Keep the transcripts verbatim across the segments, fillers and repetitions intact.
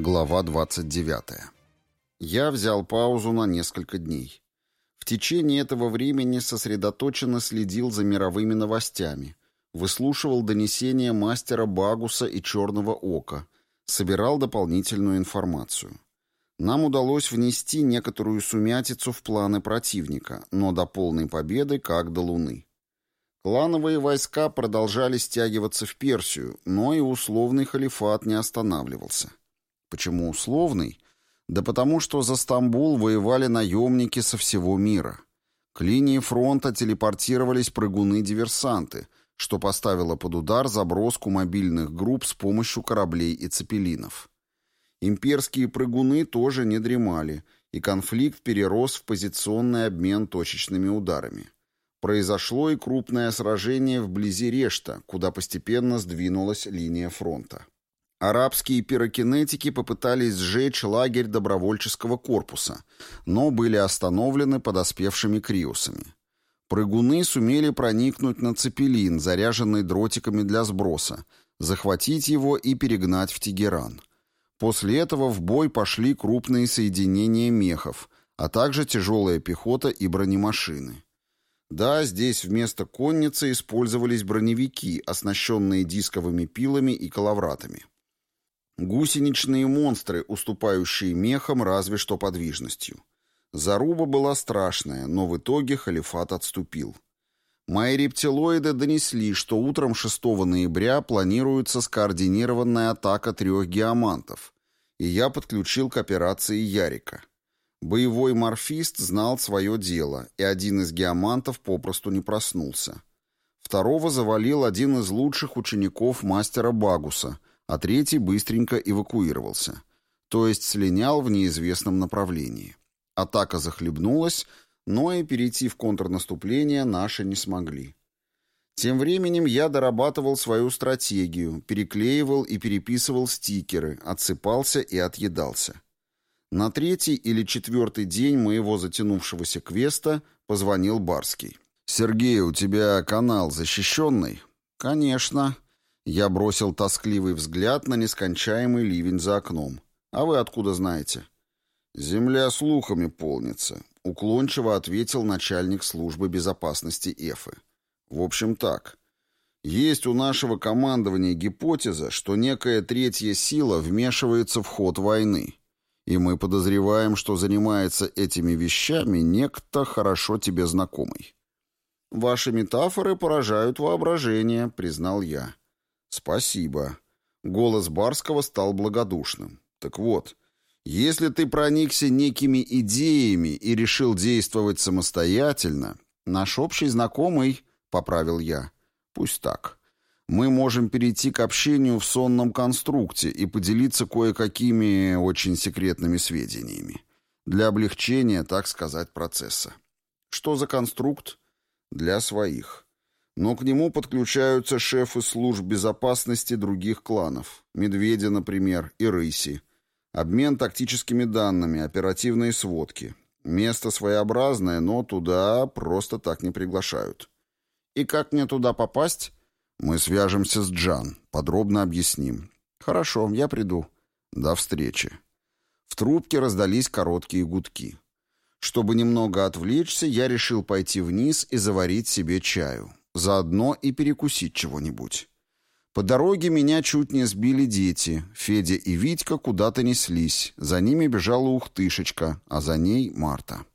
Глава двадцать девятая. Я взял паузу на несколько дней. В течение этого времени сосредоточенно следил за мировыми новостями, выслушивал донесения мастера Багуса и Черного Ока, собирал дополнительную информацию. Нам удалось внести некоторую сумятицу в планы противника, но до полной победы как до луны. Клановые войска продолжали стягиваться в Персию, но и условный халифат не останавливался. Почему условный? Да потому что за Стамбул воевали наемники со всего мира. К линии фронта телепортировались прыгуны-диверсанты, что поставило под удар заброску мобильных групп с помощью кораблей и цепелинов. Имперские прыгуны тоже не дремали, и конфликт перерос в позиционный обмен точечными ударами. Произошло и крупное сражение вблизи Решта, куда постепенно сдвинулась линия фронта. Арабские пирокинетики попытались сжечь лагерь добровольческого корпуса, но были остановлены подоспевшими криусами. Прыгуны сумели проникнуть на цепелин, заряженный дротиками для сброса, захватить его и перегнать в Тегеран. После этого в бой пошли крупные соединения мехов, а также тяжелая пехота и бронемашины. Да, здесь вместо конницы использовались броневики, оснащенные дисковыми пилами и коловратами. Гусеничные монстры, уступающие мехам разве что подвижностью. Заруба была страшная, но в итоге халифат отступил. Мои рептилоиды донесли, что утром шестого ноября планируется скоординированная атака трех геомантов, и я подключил к операции Ярика. Боевой морфист знал свое дело, и один из геомантов попросту не проснулся. Второго завалил один из лучших учеников мастера Багуса, а третий быстренько эвакуировался, то есть слинял в неизвестном направлении. Атака захлебнулась, но и перейти в контрнаступление наши не смогли. Тем временем я дорабатывал свою стратегию, переклеивал и переписывал стикеры, отсыпался и отъедался. На третий или четвертый день моего затянувшегося квеста позвонил Барский. «Сергей, у тебя канал защищенный?» «Конечно». Я бросил тоскливый взгляд на нескончаемый ливень за окном. «А вы откуда знаете?» «Земля слухами полнится», — уклончиво ответил начальник службы безопасности Эфы. «В общем так. Есть у нашего командования гипотеза, что некая третья сила вмешивается в ход войны. И мы подозреваем, что занимается этими вещами некто хорошо тебе знакомый». «Ваши метафоры поражают воображение», — признал я. «Спасибо». Голос Барского стал благодушным. «Так вот, если ты проникся некими идеями и решил действовать самостоятельно, наш общий знакомый, — поправил я, — пусть так. Мы можем перейти к общению в сонном конструкте и поделиться кое-какими очень секретными сведениями. Для облегчения, так сказать, процесса. Что за конструкт? Для своих. Но к нему подключаются шефы служб безопасности других кланов. Медведя, например, и Рыси. Обмен тактическими данными, оперативные сводки. Место своеобразное, но туда просто так не приглашают. И как мне туда попасть? Мы свяжемся с Джан, подробно объясним. Хорошо, я приду. До встречи. В трубке раздались короткие гудки. Чтобы немного отвлечься, я решил пойти вниз и заварить себе чаю. Заодно и перекусить чего-нибудь. По дороге меня чуть не сбили дети. Федя и Витька куда-то неслись. За ними бежала Ухтышечка, а за ней Марта.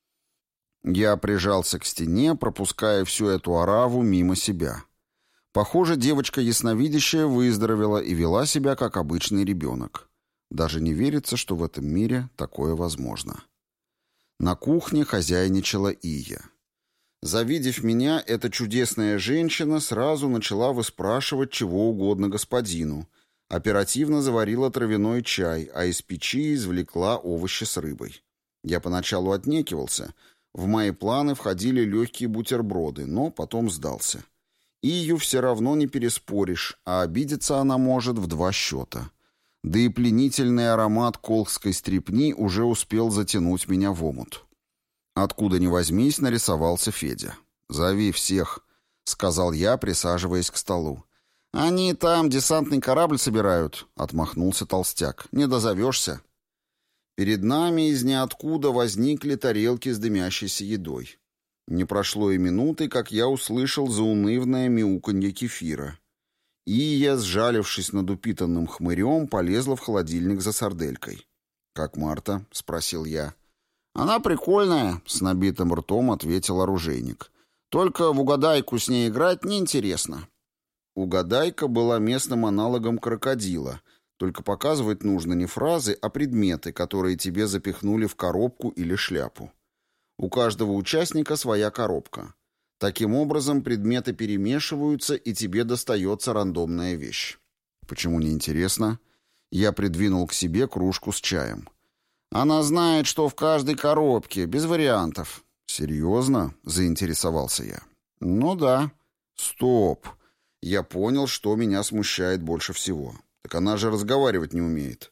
Я прижался к стене, пропуская всю эту ораву мимо себя. Похоже, девочка ясновидящая выздоровела и вела себя как обычный ребенок. Даже не верится, что в этом мире такое возможно. На кухне хозяйничала Ия. Завидев меня, эта чудесная женщина сразу начала выспрашивать чего угодно господину. Оперативно заварила травяной чай, а из печи извлекла овощи с рыбой. Я поначалу отнекивался. В мои планы входили легкие бутерброды, но потом сдался. Ию все равно не переспоришь, а обидеться она может в два счета. Да и пленительный аромат колхской стрепни уже успел затянуть меня в омут. Откуда ни возьмись, нарисовался Федя. «Зови всех», — сказал я, присаживаясь к столу. «Они там десантный корабль собирают», — отмахнулся толстяк. «Не дозовешься». Перед нами из ниоткуда возникли тарелки с дымящейся едой. Не прошло и минуты, как я услышал заунывное мяуканье кефира. И я, сжалившись над упитанным хмырем, полезла в холодильник за сарделькой. «Как Марта?» — спросил я. «Она прикольная», — с набитым ртом ответил оружейник. «Только в угадайку с ней играть неинтересно». Угадайка была местным аналогом крокодила, только показывать нужно не фразы, а предметы, которые тебе запихнули в коробку или шляпу. У каждого участника своя коробка. Таким образом, предметы перемешиваются, и тебе достается рандомная вещь. Почему не интересно? Я придвинул к себе кружку с чаем. Она знает, что в каждой коробке, без вариантов. Серьезно? Заинтересовался я. Ну да. Стоп. Я понял, что меня смущает больше всего. Так она же разговаривать не умеет.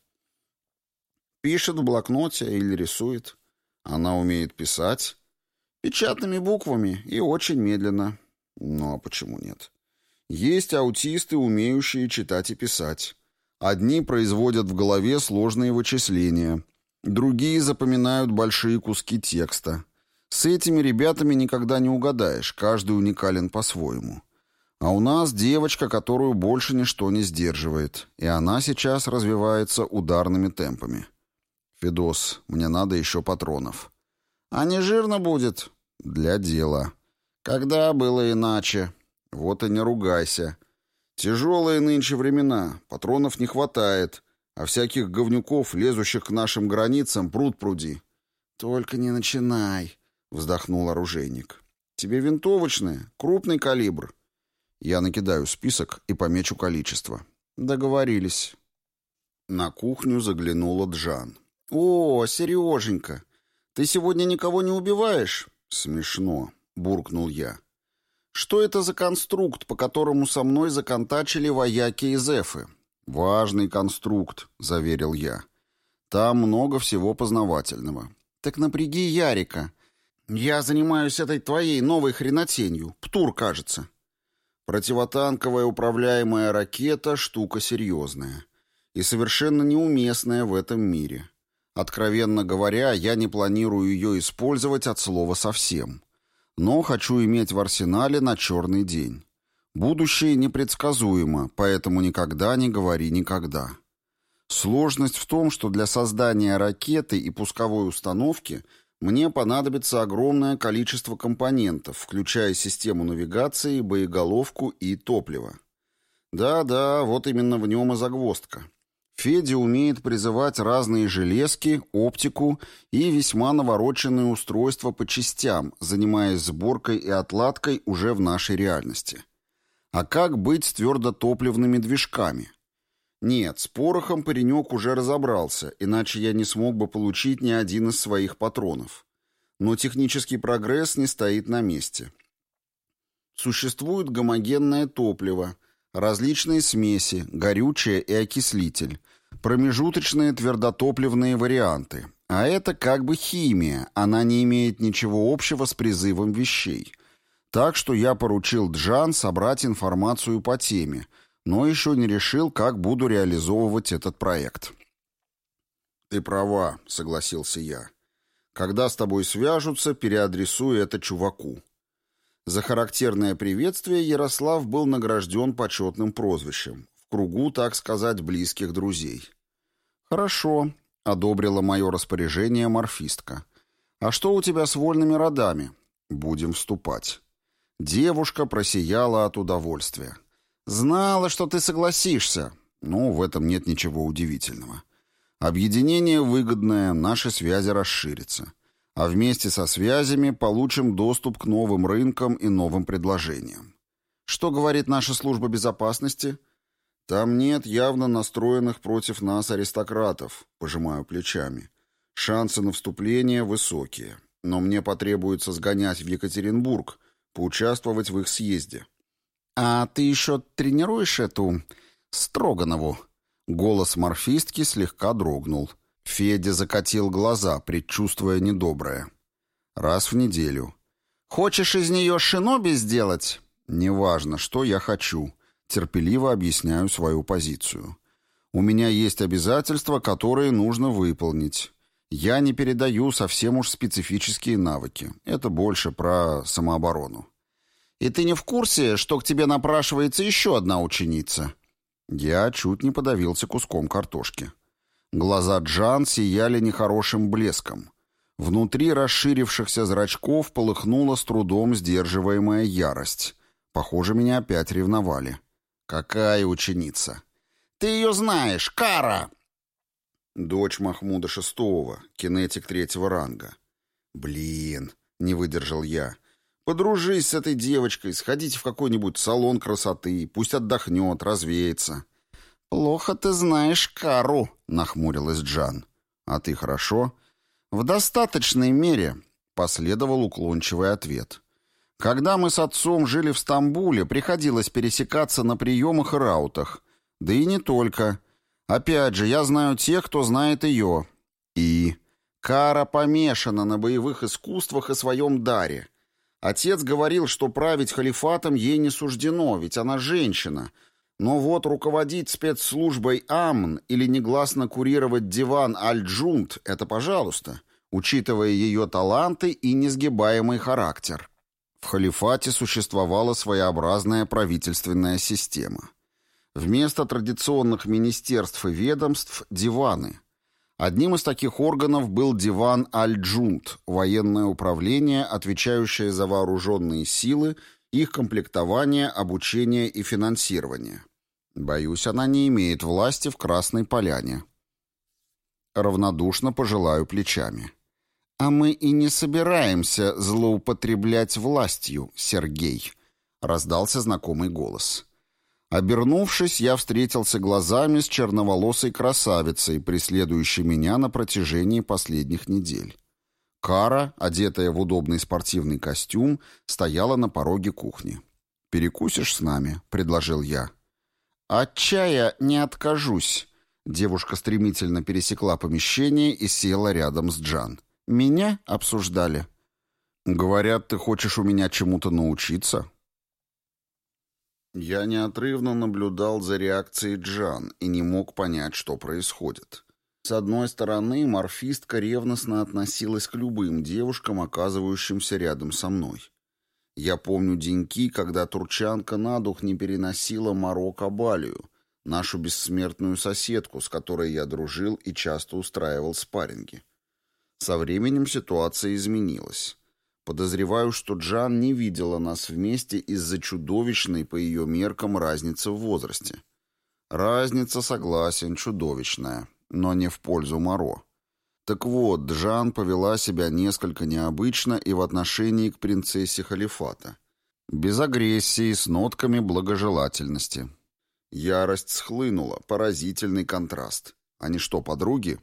Пишет в блокноте или рисует. Она умеет писать печатными буквами и очень медленно. Ну а почему нет? Есть аутисты, умеющие читать и писать. Одни производят в голове сложные вычисления, другие запоминают большие куски текста. С этими ребятами никогда не угадаешь, каждый уникален по-своему. А у нас девочка, которую больше ничто не сдерживает, и она сейчас развивается ударными темпами. «Федос, мне надо еще патронов». «А не жирно будет?» «Для дела». «Когда было иначе?» «Вот и не ругайся. Тяжелые нынче времена, патронов не хватает, а всяких говнюков, лезущих к нашим границам, пруд пруди». «Только не начинай», — вздохнул оружейник. «Тебе винтовочные, крупный калибр». Я накидаю список и помечу количество. Договорились. На кухню заглянула Джан. «О, Сереженька, ты сегодня никого не убиваешь?» «Смешно», — буркнул я. «Что это за конструкт, по которому со мной законтачили вояки из Эфы?» «Важный конструкт», — заверил я. «Там много всего познавательного». «Так напряги Ярика. Я занимаюсь этой твоей новой хренотенью. Птур, кажется». Противотанковая управляемая ракета — штука серьезная и совершенно неуместная в этом мире. Откровенно говоря, я не планирую ее использовать от слова совсем. Но хочу иметь в арсенале на черный день. Будущее непредсказуемо, поэтому никогда не говори никогда. Сложность в том, что для создания ракеты и пусковой установки мне понадобится огромное количество компонентов, включая систему навигации, боеголовку и топливо. Да-да, вот именно в нем и загвоздка. Федя умеет призывать разные железки, оптику и весьма навороченные устройства по частям, занимаясь сборкой и отладкой уже в нашей реальности. А как быть с твердотопливными движками? Нет, с порохом паренек уже разобрался, иначе я не смог бы получить ни один из своих патронов. Но технический прогресс не стоит на месте. Существует гомогенное топливо, различные смеси, горючее и окислитель, промежуточные твердотопливные варианты. А это как бы химия, она не имеет ничего общего с призывом вещей. Так что я поручил Джан собрать информацию по теме, но еще не решил, как буду реализовывать этот проект. «Ты права», — согласился я. «Когда с тобой свяжутся, переадресуй это чуваку». За характерное приветствие Ярослав был награжден почетным прозвищем, в кругу, так сказать, близких друзей. «Хорошо», — одобрила мое распоряжение морфистка. «А что у тебя с вольными родами?» «Будем вступать». Девушка просияла от удовольствия. «Знала, что ты согласишься». Ну, в этом нет ничего удивительного. Объединение выгодное, наши связи расширятся. А вместе со связями получим доступ к новым рынкам и новым предложениям. Что говорит наша служба безопасности? Там нет явно настроенных против нас аристократов, пожимаю плечами. Шансы на вступление высокие. Но мне потребуется сгонять в Екатеринбург, поучаствовать в их съезде. «А ты еще тренируешь эту Строганову?» Голос морфистки слегка дрогнул. Федя закатил глаза, предчувствуя недоброе. «Раз в неделю». «Хочешь из нее шиноби сделать?» «Неважно, что я хочу. Терпеливо объясняю свою позицию. У меня есть обязательства, которые нужно выполнить. Я не передаю совсем уж специфические навыки. Это больше про самооборону. И ты не в курсе, что к тебе напрашивается еще одна ученица? Я чуть не подавился куском картошки. Глаза Джан сияли нехорошим блеском. Внутри расширившихся зрачков полыхнула с трудом сдерживаемая ярость. Похоже, меня опять ревновали. «Какая ученица?» «Ты ее знаешь, Кара!» «Дочь Махмуда шестого, кинетик третьего ранга». «Блин», — не выдержал я. «Подружись с этой девочкой, сходите в какой-нибудь салон красоты, пусть отдохнет, развеется». «Плохо ты знаешь Кару», — нахмурилась Джан. «А ты хорошо?» «В достаточной мере», — последовал уклончивый ответ. «Когда мы с отцом жили в Стамбуле, приходилось пересекаться на приемах и раутах. Да и не только. Опять же, я знаю тех, кто знает ее. И Кара помешана на боевых искусствах и своем даре. Отец говорил, что править халифатом ей не суждено, ведь она женщина. Но вот руководить спецслужбой АМН или негласно курировать диван Аль-Джунд — это пожалуйста, учитывая ее таланты и несгибаемый характер». В халифате существовала своеобразная правительственная система. Вместо традиционных министерств и ведомств – диваны. Одним из таких органов был диван Аль-Джунд, военное управление, отвечающее за вооруженные силы, их комплектование, обучение и финансирование. Боюсь, она не имеет власти в Красной Поляне. Равнодушно пожелаю плечами. «А мы и не собираемся злоупотреблять властью, Сергей», — раздался знакомый голос. Обернувшись, я встретился глазами с черноволосой красавицей, преследующей меня на протяжении последних недель. Кара, одетая в удобный спортивный костюм, стояла на пороге кухни. «Перекусишь с нами?» — предложил я. «От чая не откажусь». Девушка стремительно пересекла помещение и села рядом с Джан. «Меня обсуждали». «Говорят, ты хочешь у меня чему-то научиться?» Я неотрывно наблюдал за реакцией Джан и не мог понять, что происходит. С одной стороны, морфистка ревностно относилась к любым девушкам, оказывающимся рядом со мной. Я помню деньки, когда турчанка на дух не переносила Маро Кабалию, нашу бессмертную соседку, с которой я дружил и часто устраивал спарринги. Со временем ситуация изменилась. Подозреваю, что Джан не видела нас вместе из-за чудовищной по ее меркам разницы в возрасте. Разница, согласен, чудовищная, но не в пользу Маро. Так вот, Джан повела себя несколько необычно и в отношении к принцессе халифата. Без агрессии, с нотками благожелательности. Ярость схлынула, поразительный контраст. Они что, подруги?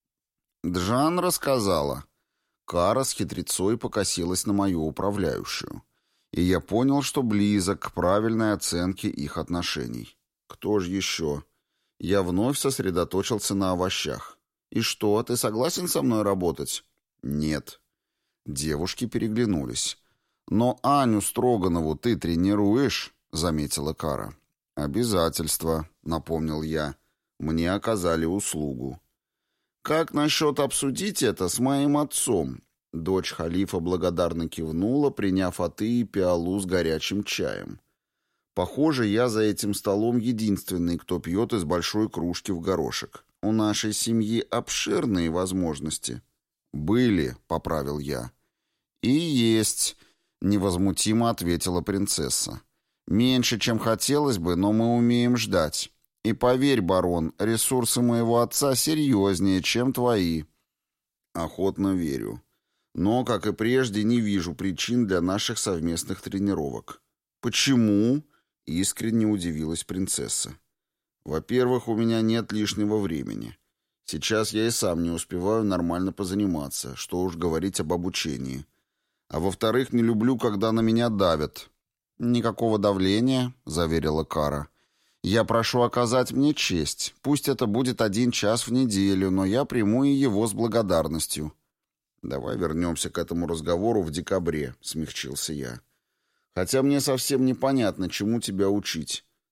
Джан рассказала. Кара с хитрецой покосилась на мою управляющую. И я понял, что близок к правильной оценке их отношений. Кто же еще? Я вновь сосредоточился на овощах. «И что, ты согласен со мной работать?» «Нет». Девушки переглянулись. «Но Аню Строганову ты тренируешь?» — заметила Кара. «Обязательство», — напомнил я. «Мне оказали услугу». «Как насчет обсудить это с моим отцом?» Дочь халифа благодарно кивнула, приняв аты и пиалу с горячим чаем. «Похоже, я за этим столом единственный, кто пьет из большой кружки в горошек. У нашей семьи обширные возможности». «Были», — поправил я. «И есть», — невозмутимо ответила принцесса. «Меньше, чем хотелось бы, но мы умеем ждать. И поверь, барон, ресурсы моего отца серьезнее, чем твои». «Охотно верю. Но, как и прежде, не вижу причин для наших совместных тренировок». «Почему?» — искренне удивилась принцесса. «Во-первых, у меня нет лишнего времени. Сейчас я и сам не успеваю нормально позаниматься, что уж говорить об обучении. А во-вторых, не люблю, когда на меня давят». «Никакого давления», — заверила Кара. «Я прошу оказать мне честь. Пусть это будет один час в неделю, но я приму и его с благодарностью». «Давай вернемся к этому разговору в декабре», — смягчился я. «Хотя мне совсем непонятно, чему тебя учить.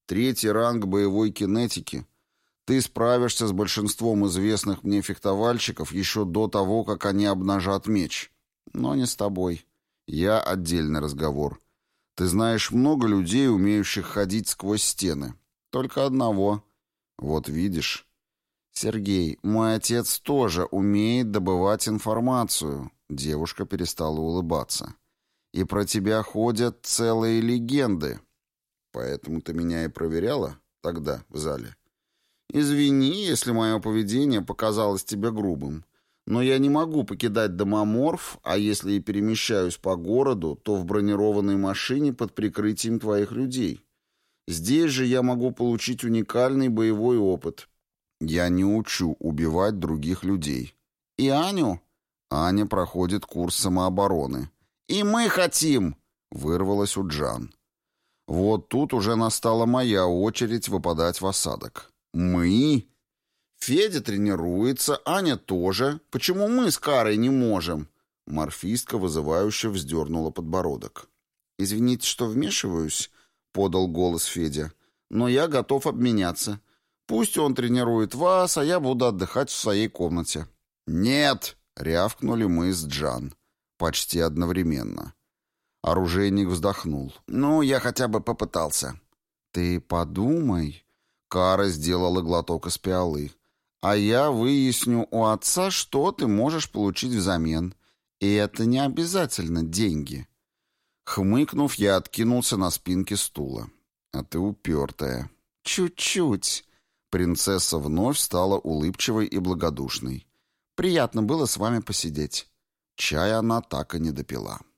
Третий ранг боевой кинетики. Ты справишься с большинством известных мне фехтовальщиков еще до того, как они обнажат меч. Но не с тобой. Я отдельный разговор. Ты знаешь много людей, умеющих ходить сквозь стены. Только одного. Вот видишь. Сергей, мой отец тоже умеет добывать информацию. Девушка перестала улыбаться. И про тебя ходят целые легенды. Поэтому ты меня и проверяла тогда в зале? Извини, если мое поведение показалось тебе грубым. Но я не могу покидать домоморф, а если и перемещаюсь по городу, то в бронированной машине под прикрытием твоих людей. Здесь же я могу получить уникальный боевой опыт. Я не учу убивать других людей. И Аню? Аня проходит курс самообороны. «И мы хотим!» — вырвалось у Джан. Вот тут уже настала моя очередь выпадать в осадок. «Мы?» «Федя тренируется, Аня тоже. Почему мы с Карой не можем?» Морфистка вызывающе вздернула подбородок. «Извините, что вмешиваюсь», — подал голос Федя. «Но я готов обменяться. Пусть он тренирует вас, а я буду отдыхать в своей комнате». «Нет!» — рявкнули мы с Джан. Почти одновременно. Оружейник вздохнул. «Ну, я хотя бы попытался». «Ты подумай». Кара сделала глоток из пиалы. «А я выясню у отца, что ты можешь получить взамен. И это не обязательно деньги». Хмыкнув, я откинулся на спинке стула. «А ты упертая». «Чуть-чуть». Принцесса вновь стала улыбчивой и благодушной. «Приятно было с вами посидеть». Чай она так и не допила.